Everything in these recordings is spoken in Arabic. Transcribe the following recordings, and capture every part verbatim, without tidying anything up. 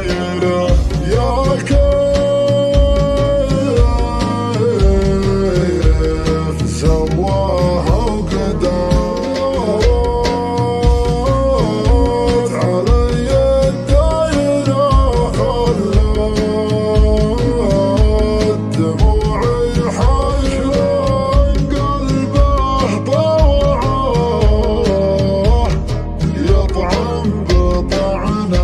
سايره يا كيف سواها وقدرت علي الدايره خلت دموعي حشران قلبه طوعه يطعم بطعنه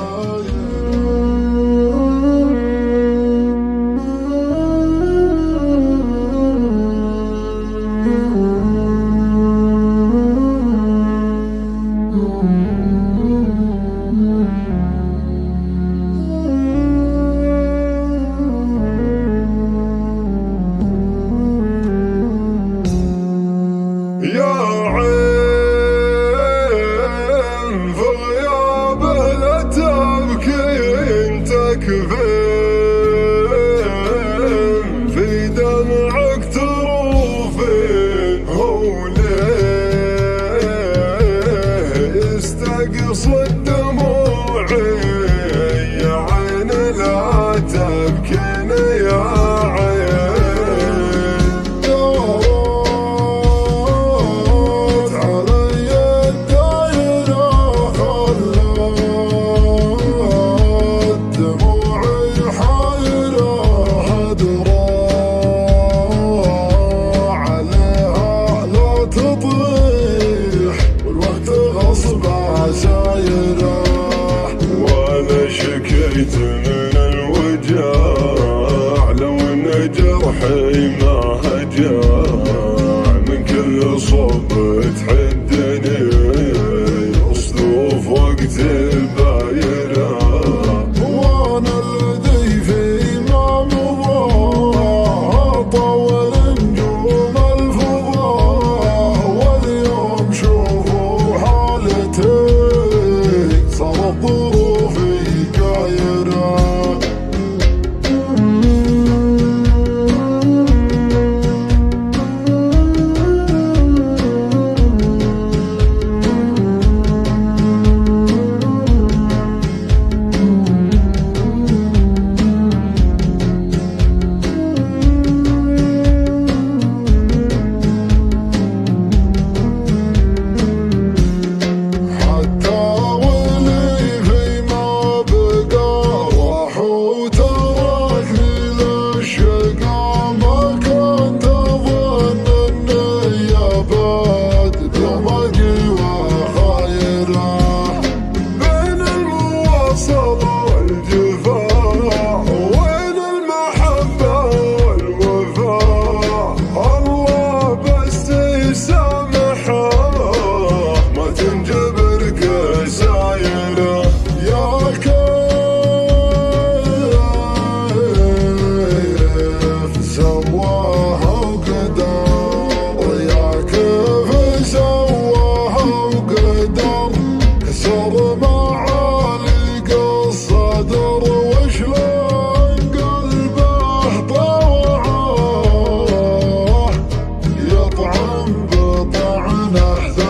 يا عين في غيابه لا تبكين تكفين في دمعك تروفين هو ليه يستقصد دموعي يا عين لا تبكين يا عين سايره وانا شكيت من الوجع لو ان جرحي ما هجع من كل صوب تحدني اصلوف وقت البايره وانا الذي في ما مضى طول نجوم الفضاء واليوم شوفوا حالتي صارت ظروفي كايره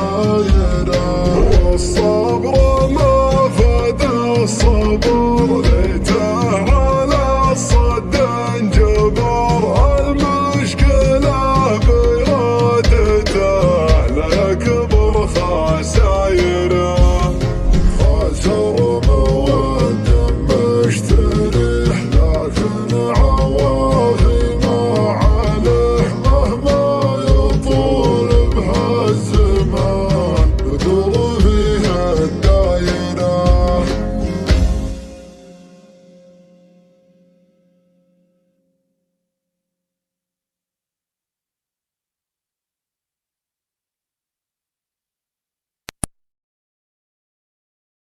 الصبر ما فاد الصبر